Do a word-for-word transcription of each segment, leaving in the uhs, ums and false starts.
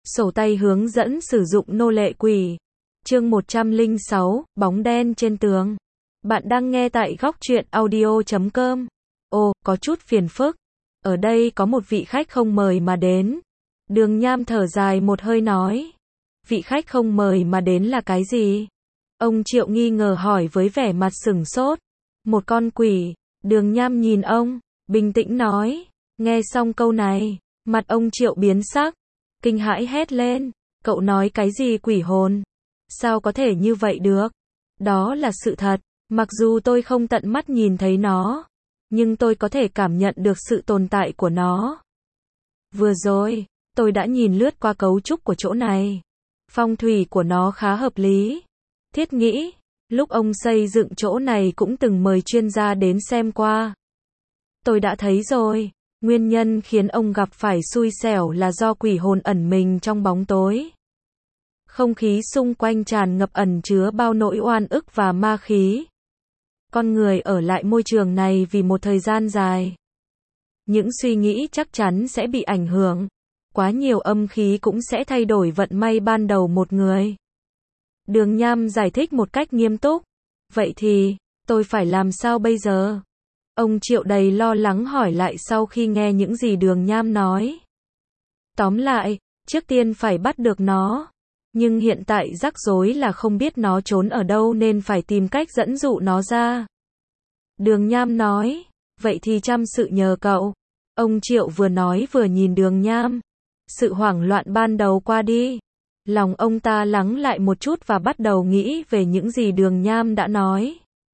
Sổ tay hướng dẫn sử dụng nô lệ quỷ. Chương một trăm lẻ sáu, bóng đen trên tường. Bạn đang nghe tại góc truyện audio chấm com. Ồ, có chút phiền phức. Ở đây có một vị khách không mời mà đến. Đường Nham thở dài một hơi nói. Vị khách không mời mà đến là cái gì? Ông Triệu nghi ngờ hỏi với vẻ mặt sửng sốt. Một con quỷ. Đường Nham nhìn ông, bình tĩnh nói. Nghe xong câu này, mặt ông Triệu biến sắc. Kinh hãi hét lên. Cậu nói cái gì quỷ hồn? Sao có thể như vậy được? Đó là sự thật. Mặc dù tôi không tận mắt nhìn thấy nó, nhưng tôi có thể cảm nhận được sự tồn tại của nó. Vừa rồi, tôi đã nhìn lướt qua cấu trúc của chỗ này. Phong thủy của nó khá hợp lý. Thiết nghĩ, lúc ông xây dựng chỗ này cũng từng mời chuyên gia đến xem qua. Tôi đã thấy rồi, nguyên nhân khiến ông gặp phải xui xẻo là do quỷ hồn ẩn mình trong bóng tối. Không khí xung quanh tràn ngập ẩn chứa bao nỗi oan ức và ma khí. Con người ở lại môi trường này vì một thời gian dài. Những suy nghĩ chắc chắn sẽ bị ảnh hưởng. Quá nhiều âm khí cũng sẽ thay đổi vận may ban đầu một người. Đường Nham giải thích một cách nghiêm túc. Vậy thì, tôi phải làm sao bây giờ? Ông Triệu đầy lo lắng hỏi lại sau khi nghe những gì Đường Nham nói. Tóm lại, trước tiên phải bắt được nó. Nhưng hiện tại rắc rối là không biết nó trốn ở đâu nên phải tìm cách dẫn dụ nó ra. Đường Nham nói, vậy thì chăm sự nhờ cậu. Ông Triệu vừa nói vừa nhìn Đường Nham. Sự hoảng loạn ban đầu qua đi. Lòng ông ta lắng lại một chút và bắt đầu nghĩ về những gì Đường Nham đã nói.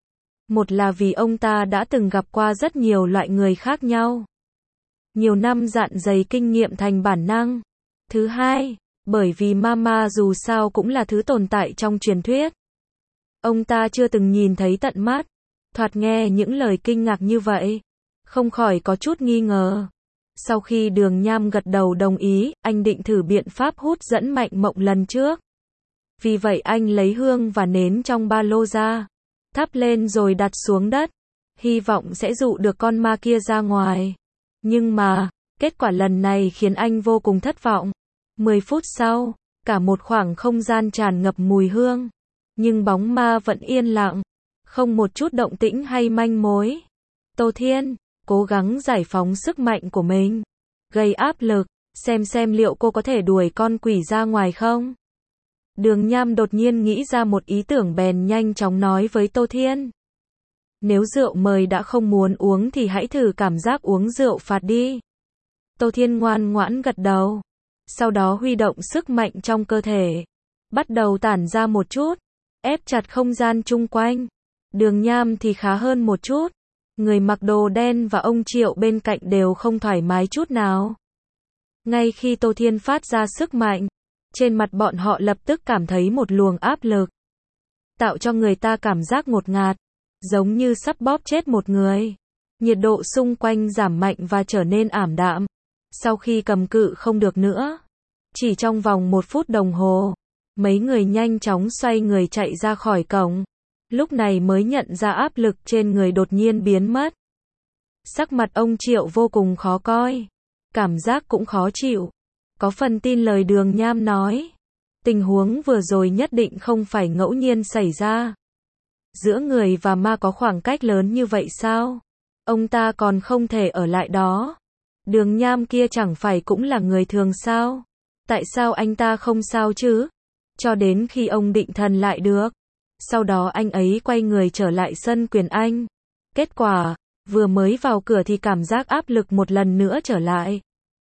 Một là vì ông ta đã từng gặp qua rất nhiều loại người khác nhau. Nhiều năm dạn dày kinh nghiệm thành bản năng. Thứ hai, bởi vì Mama dù sao cũng là thứ tồn tại trong truyền thuyết. Ông ta chưa từng nhìn thấy tận mắt. Thoạt nghe những lời kinh ngạc như vậy, không khỏi có chút nghi ngờ. Sau khi Đường Nham gật đầu đồng ý, anh định thử biện pháp hút dẫn mạnh mộng lần trước. Vì vậy anh lấy hương và nến trong ba lô ra, thắp lên rồi đặt xuống đất, hy vọng sẽ dụ được con ma kia ra ngoài. Nhưng mà, kết quả lần này khiến anh vô cùng thất vọng. Mười phút sau, cả một khoảng không gian tràn ngập mùi hương, nhưng bóng ma vẫn yên lặng, không một chút động tĩnh hay manh mối. Tô Thiên cố gắng giải phóng sức mạnh của mình, gây áp lực, xem xem liệu cô có thể đuổi con quỷ ra ngoài không. Đường Nham đột nhiên nghĩ ra một ý tưởng bèn nhanh chóng nói với Tô Thiên. Nếu rượu mời đã không muốn uống thì hãy thử cảm giác uống rượu phạt đi. Tô Thiên ngoan ngoãn gật đầu. Sau đó huy động sức mạnh trong cơ thể, bắt đầu tản ra một chút, ép chặt không gian chung quanh. Đường Nham thì khá hơn một chút. Người mặc đồ đen và ông Triệu bên cạnh đều không thoải mái chút nào. Ngay khi Tô Thiên phát ra sức mạnh, trên mặt bọn họ lập tức cảm thấy một luồng áp lực, tạo cho người ta cảm giác ngột ngạt, giống như sắp bóp chết một người. Nhiệt độ xung quanh giảm mạnh và trở nên ảm đạm. Sau khi cầm cự không được nữa, chỉ trong vòng một phút đồng hồ, mấy người nhanh chóng xoay người chạy ra khỏi cổng. Lúc này mới nhận ra áp lực trên người đột nhiên biến mất. Sắc mặt ông Triệu vô cùng khó coi, cảm giác cũng khó chịu. Có phần tin lời Đường Nham nói. Tình huống vừa rồi nhất định không phải ngẫu nhiên xảy ra. Giữa người và ma có khoảng cách lớn như vậy sao? Ông ta còn không thể ở lại đó. Đường Nham kia chẳng phải cũng là người thường sao? Tại sao anh ta không sao chứ? Cho đến khi ông định thần lại được. Sau đó anh ấy quay người trở lại sân quyền Anh. Kết quả, vừa mới vào cửa thì cảm giác áp lực một lần nữa trở lại.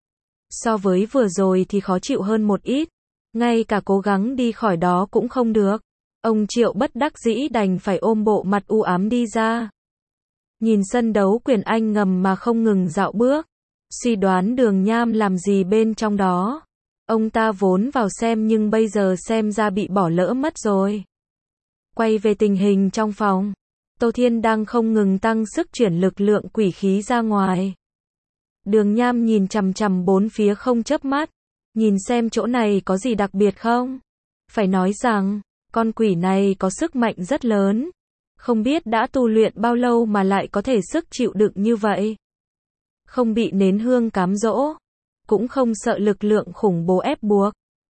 So với vừa rồi thì khó chịu hơn một ít. Ngay cả cố gắng đi khỏi đó cũng không được. Ông Triệu bất đắc dĩ đành phải ôm bộ mặt u ám đi ra. Nhìn sân đấu quyền Anh ngầm mà không ngừng dạo bước. Suy đoán Đường Nham làm gì bên trong đó. Ông ta vốn vào xem nhưng bây giờ xem ra bị bỏ lỡ mất rồi. Quay về tình hình trong phòng, Tô Thiên đang không ngừng tăng sức chuyển lực lượng quỷ khí ra ngoài. Đường Nham nhìn chằm chằm bốn phía không chớp mắt, nhìn xem chỗ này có gì đặc biệt không. Phải nói rằng, con quỷ này có sức mạnh rất lớn. Không biết đã tu luyện bao lâu mà lại có thể sức chịu đựng như vậy. Không bị nến hương cám dỗ, cũng không sợ lực lượng khủng bố ép buộc.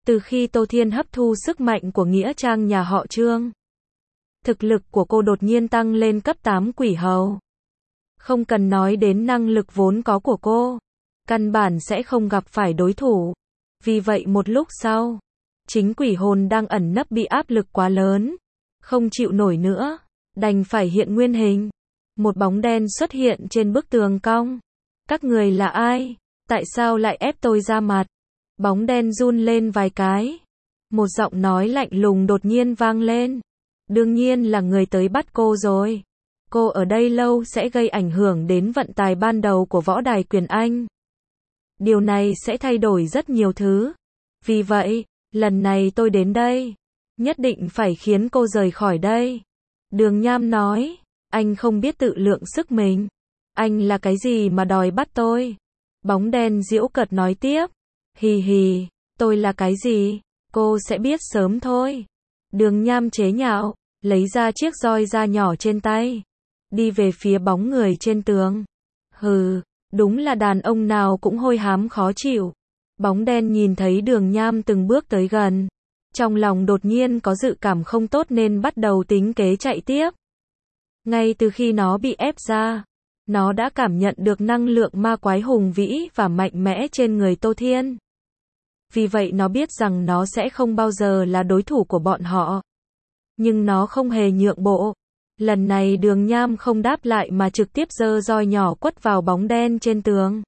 Từ khi Tô Thiên hấp thu sức mạnh của nghĩa trang nhà họ Trương, thực lực của cô đột nhiên tăng lên cấp tám quỷ hầu. Không cần nói đến năng lực vốn có của cô, căn bản sẽ không gặp phải đối thủ. Vì vậy một lúc sau, chính quỷ hồn đang ẩn nấp bị áp lực quá lớn, không chịu nổi nữa, đành phải hiện nguyên hình. Một bóng đen xuất hiện trên bức tường cong. Các người là ai? Tại sao lại ép tôi ra mặt? Bóng đen run lên vài cái. Một giọng nói lạnh lùng đột nhiên vang lên. Đương nhiên là người tới bắt cô rồi. Cô ở đây lâu sẽ gây ảnh hưởng đến vận tài ban đầu của võ đài Quyền Anh. Điều này sẽ thay đổi rất nhiều thứ. Vì vậy, lần này tôi đến đây, nhất định phải khiến cô rời khỏi đây. Đường Nham nói, anh không biết tự lượng sức mình. Anh là cái gì mà đòi bắt tôi? Bóng đen giễu cợt nói tiếp. Hì hì, tôi là cái gì? Cô sẽ biết sớm thôi. Đường Nham chế nhạo, lấy ra chiếc roi da nhỏ trên tay, đi về phía bóng người trên tường. Hừ, đúng là đàn ông nào cũng hôi hám khó chịu. Bóng đen nhìn thấy Đường Nham từng bước tới gần, trong lòng đột nhiên có dự cảm không tốt nên bắt đầu tính kế chạy tiếp. Ngay từ khi nó bị ép ra, nó đã cảm nhận được năng lượng ma quái hùng vĩ và mạnh mẽ trên người Tô Thiên. Vì vậy nó biết rằng nó sẽ không bao giờ là đối thủ của bọn họ. Nhưng nó không hề nhượng bộ. Lần này Đường Nham không đáp lại mà trực tiếp giơ roi nhỏ quất vào bóng đen trên tường.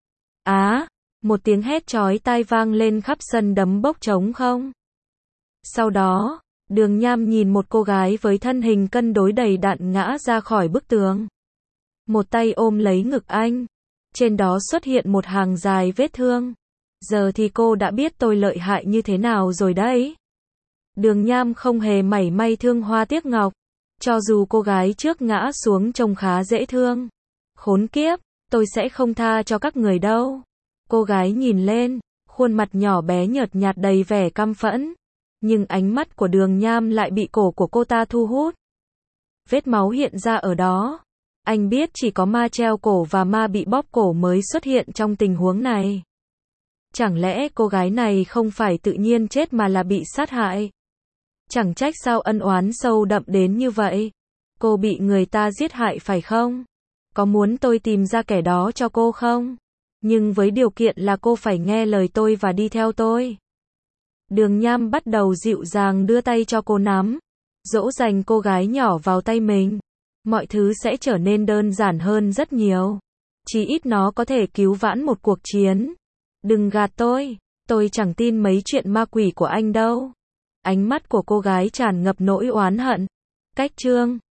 Á, một tiếng hét chói tai vang lên khắp sân đấm bốc trống không. Sau đó, Đường Nham nhìn một cô gái với thân hình cân đối đầy đặn ngã ra khỏi bức tường. Một tay ôm lấy ngực anh. Trên đó xuất hiện một hàng dài vết thương. Giờ thì cô đã biết tôi lợi hại như thế nào rồi đấy. Đường Nham không hề mảy may thương hoa tiếc ngọc. Cho dù cô gái trước ngã xuống trông khá dễ thương. Khốn kiếp, tôi sẽ không tha cho các người đâu. Cô gái nhìn lên, khuôn mặt nhỏ bé nhợt nhạt đầy vẻ căm phẫn. Nhưng ánh mắt của Đường Nham lại bị cổ của cô ta thu hút. Vết máu hiện ra ở đó. Anh biết chỉ có ma treo cổ và ma bị bóp cổ mới xuất hiện trong tình huống này. Chẳng lẽ cô gái này không phải tự nhiên chết mà là bị sát hại? Chẳng trách sao ân oán sâu đậm đến như vậy. Cô bị người ta giết hại phải không? Có muốn tôi tìm ra kẻ đó cho cô không? Nhưng với điều kiện là cô phải nghe lời tôi và đi theo tôi. Đường Nham bắt đầu dịu dàng đưa tay cho cô nắm, dỗ dành cô gái nhỏ vào tay mình. Mọi thứ sẽ trở nên đơn giản hơn rất nhiều. Chỉ ít nó có thể cứu vãn một cuộc chiến. Đừng gạt tôi, tôi chẳng tin mấy chuyện ma quỷ của anh đâu. Ánh mắt của cô gái tràn ngập nỗi oán hận. Cách chương